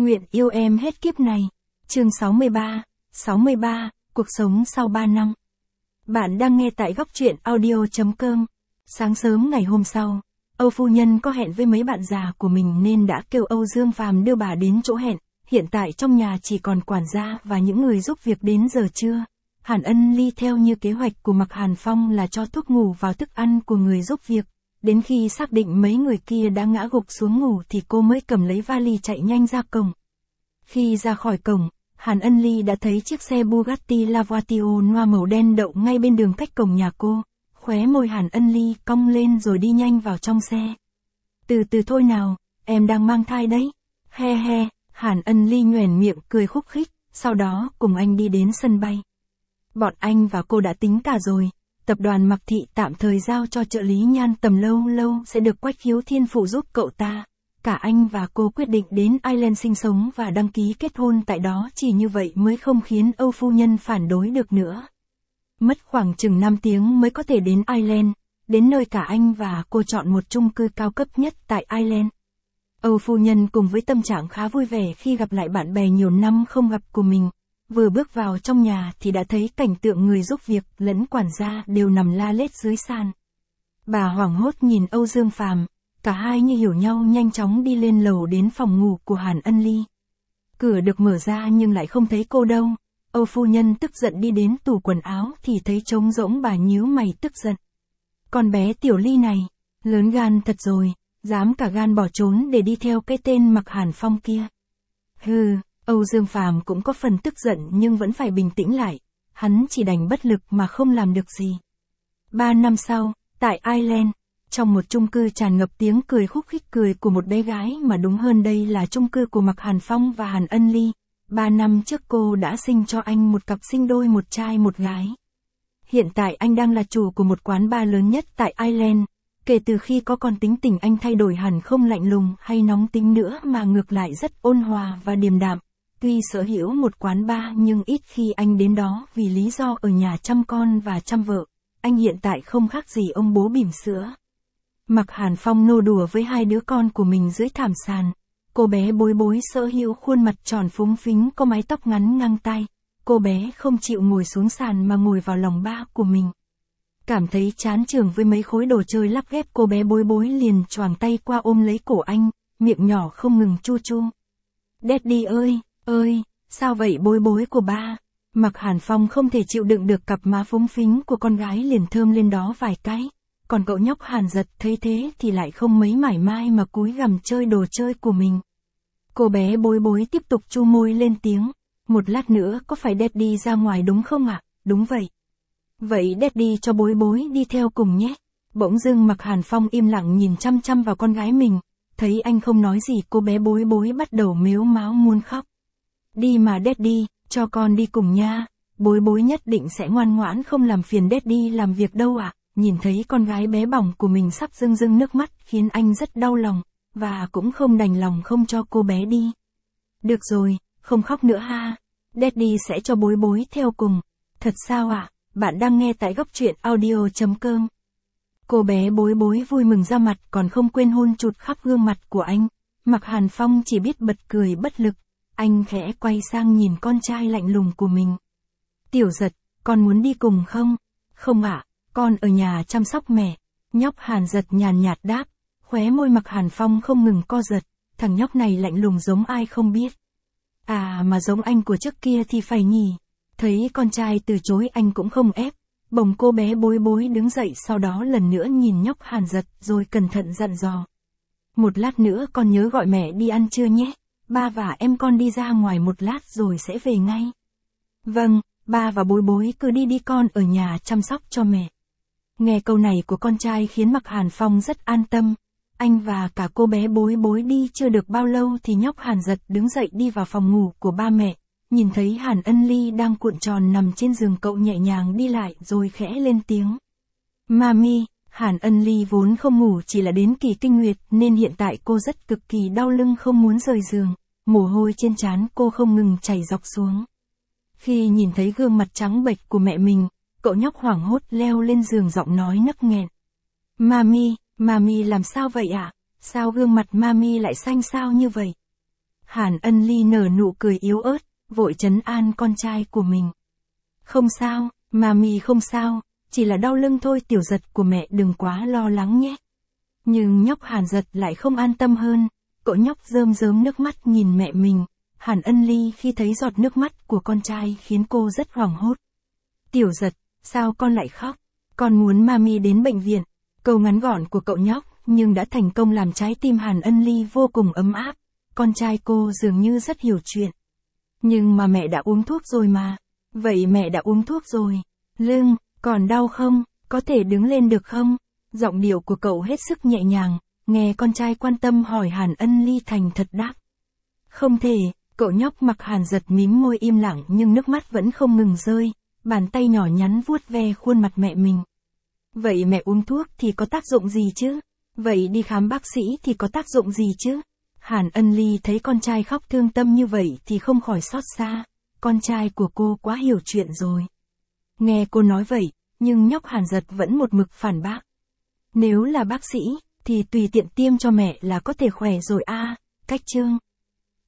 Nguyện yêu em hết kiếp này. Chương 63, cuộc sống sau 3 năm. Bạn đang nghe tại góc truyện audio.com. Sáng sớm ngày hôm sau, Âu phu nhân có hẹn với mấy bạn già của mình nên đã kêu Âu Dương Phàm đưa bà đến chỗ hẹn. Hiện tại trong nhà chỉ còn quản gia và những người giúp việc đến giờ trưa. Hàn Ân Ly theo như kế hoạch của Mạc Hàn Phong là cho thuốc ngủ vào thức ăn của người giúp việc. Đến khi xác định mấy người kia đã ngã gục xuống ngủ thì cô mới cầm lấy vali chạy nhanh ra cổng. Khi ra khỏi cổng, Hàn Ân Ly đã thấy chiếc xe Bugatti Lavatio noir màu đen đậu ngay bên đường cách cổng nhà cô. Khóe môi Hàn Ân Ly cong lên rồi đi nhanh vào trong xe. Từ từ thôi nào, em đang mang thai đấy. He he, Hàn Ân Ly nhoẻn miệng cười khúc khích, sau đó cùng anh đi đến sân bay. Bọn anh và cô đã tính cả rồi. Tập đoàn Mạc Thị tạm thời giao cho trợ lý Nhan Tầm lâu lâu sẽ được Quách Khiếu Thiên phụ giúp cậu ta. Cả anh và cô quyết định đến Ireland sinh sống và đăng ký kết hôn tại đó, chỉ như vậy mới không khiến Âu phu nhân phản đối được nữa. Mất khoảng chừng 5 tiếng mới có thể đến Ireland, đến nơi cả anh và cô chọn một chung cư cao cấp nhất tại Ireland. Âu phu nhân cùng với tâm trạng khá vui vẻ khi gặp lại bạn bè nhiều năm không gặp của mình. Vừa bước vào trong nhà thì đã thấy cảnh tượng người giúp việc lẫn quản gia đều nằm la lết dưới sàn. Bà hoảng hốt nhìn Âu Dương Phàm, cả hai như hiểu nhau nhanh chóng đi lên lầu đến phòng ngủ của Hàn Ân Ly. Cửa được mở ra nhưng lại không thấy cô đâu. Âu phu nhân tức giận đi đến tủ quần áo thì thấy trống rỗng, bà nhíu mày tức giận. Con bé Tiểu Ly này, lớn gan thật rồi, dám cả gan bỏ trốn để đi theo cái tên Mạc Hàn Phong kia. Hừ. Âu Dương Phàm cũng có phần tức giận nhưng vẫn phải bình tĩnh lại, hắn chỉ đành bất lực mà không làm được gì. 3 năm sau, tại Ireland, trong một chung cư tràn ngập tiếng cười khúc khích cười của một bé gái, mà đúng hơn đây là chung cư của Mạc Hàn Phong và Hàn Ân Ly. 3 năm trước cô đã sinh cho anh một cặp sinh đôi, một trai một gái. Hiện tại anh đang là chủ của một quán bar lớn nhất tại Ireland. Kể từ khi có con tính tình anh thay đổi hẳn, không lạnh lùng hay nóng tính nữa mà ngược lại rất ôn hòa và điềm đạm. Tuy sở hữu một quán bar nhưng ít khi anh đến đó vì lý do ở nhà chăm con và chăm vợ. Anh hiện tại không khác gì ông bố bỉm sữa. Mạc Hàn Phong nô đùa với hai đứa con của mình dưới thảm sàn. Cô bé Bối Bối sở hữu khuôn mặt tròn phúng phính, có mái tóc ngắn ngang tai. Cô bé không chịu ngồi xuống sàn mà ngồi vào lòng ba của mình. Cảm thấy chán chường với mấy khối đồ chơi lắp ghép, cô bé Bối Bối liền choàng tay qua ôm lấy cổ anh, miệng nhỏ không ngừng chu chu. Daddy ơi! Ơi, sao vậy Bối Bối của ba? Mạc Hàn Phong không thể chịu đựng được cặp má phúng phính của con gái, liền thơm lên đó vài cái. Còn cậu nhóc Hàn Giật thấy thế thì lại không mấy mải mai mà cúi gằm chơi đồ chơi của mình. Cô bé Bối Bối tiếp tục chu môi lên tiếng. Một lát nữa có phải Daddy ra ngoài đúng không ạ? Đúng vậy. Vậy Daddy cho Bối Bối đi theo cùng nhé. Bỗng dưng Mạc Hàn Phong im lặng nhìn chăm chăm vào con gái mình. Thấy anh không nói gì, cô bé Bối Bối bắt đầu mếu máo muốn khóc. Đi mà Daddy, cho con đi cùng nha. Bối Bối nhất định sẽ ngoan ngoãn không làm phiền Daddy làm việc đâu ạ. Nhìn thấy con gái bé bỏng của mình sắp rưng rưng nước mắt khiến anh rất đau lòng, và cũng không đành lòng không cho cô bé đi. Được rồi, không khóc nữa ha. Daddy sẽ cho Bối Bối theo cùng. Thật sao ạ? Bạn đang nghe tại góc truyện audio.com. Cô bé Bối Bối vui mừng ra mặt, còn không quên hôn chụt khắp gương mặt của anh. Mạc Hàn Phong chỉ biết bật cười bất lực. Anh khẽ quay sang nhìn con trai lạnh lùng của mình. Tiểu Giật, con muốn đi cùng không? Không ạ, con ở nhà chăm sóc mẹ. Nhóc Hàn Giật nhàn nhạt đáp. Khóe môi Mạc Hàn Phong không ngừng co giật. Thằng nhóc này lạnh lùng giống ai không biết. À mà giống anh của trước kia thì phải nhỉ. Thấy con trai từ chối anh cũng không ép. Bỗng cô bé Bối Bối đứng dậy, sau đó lần nữa nhìn nhóc Hàn Giật rồi cẩn thận dặn dò. Một lát nữa con nhớ gọi mẹ đi ăn trưa nhé. Ba và em con đi ra ngoài một lát rồi sẽ về ngay. Vâng, ba và Bối Bối cứ đi con ở nhà chăm sóc cho mẹ. Nghe câu này của con trai khiến Mạc Hàn Phong rất an tâm. Anh và cả cô bé Bối Bối đi chưa được bao lâu thì nhóc Hàn Giật đứng dậy đi vào phòng ngủ của ba mẹ. Nhìn thấy Hàn Ân Ly đang cuộn tròn nằm trên giường, cậu nhẹ nhàng đi lại rồi khẽ lên tiếng. Mami. Hàn Ân Ly vốn không ngủ chỉ là đến kỳ kinh nguyệt nên hiện tại cô rất cực kỳ đau lưng, không muốn rời giường. Mồ hôi trên trán cô không ngừng chảy dọc xuống. Khi nhìn thấy gương mặt trắng bệch của mẹ mình, cậu nhóc hoảng hốt leo lên giường, giọng nói nấc nghẹn. Mami làm sao vậy ạ? Sao gương mặt Mami lại xanh xao như vậy? Hàn Ân Ly nở nụ cười yếu ớt, vội trấn an con trai của mình. Không sao, mami không sao, chỉ là đau lưng thôi Tiểu Giật của mẹ đừng quá lo lắng nhé. Nhưng nhóc Hàn Giật lại không an tâm hơn, cậu nhóc rơm rớm nước mắt nhìn mẹ mình. Hàn Ân Ly khi thấy giọt nước mắt của con trai khiến cô rất hoảng hốt. Tiểu Giật, sao con lại khóc? Con muốn mami đến bệnh viện. Câu ngắn gọn của cậu nhóc nhưng đã thành công làm trái tim Hàn Ân Ly vô cùng ấm áp. Con trai cô dường như rất hiểu chuyện. Nhưng mà mẹ đã uống thuốc rồi mà. Vậy mẹ đã uống thuốc rồi. Lưng, còn đau không? Có thể đứng lên được không? Giọng điệu của cậu hết sức nhẹ nhàng, nghe con trai quan tâm hỏi Hàn Ân Ly thành thật đáp. Không thể, cậu nhóc mặc Hàn Giật mím môi im lặng nhưng nước mắt vẫn không ngừng rơi, bàn tay nhỏ nhắn vuốt ve khuôn mặt mẹ mình. Vậy mẹ uống thuốc thì có tác dụng gì chứ? Vậy đi khám bác sĩ thì có tác dụng gì chứ? Hàn Ân Ly thấy con trai khóc thương tâm như vậy thì không khỏi xót xa, con trai của cô quá hiểu chuyện rồi. Nghe cô nói vậy, nhưng nhóc Hàn Giật vẫn một mực phản bác. Nếu là bác sĩ, thì tùy tiện tiêm cho mẹ là có thể khỏe rồi à, cách chương.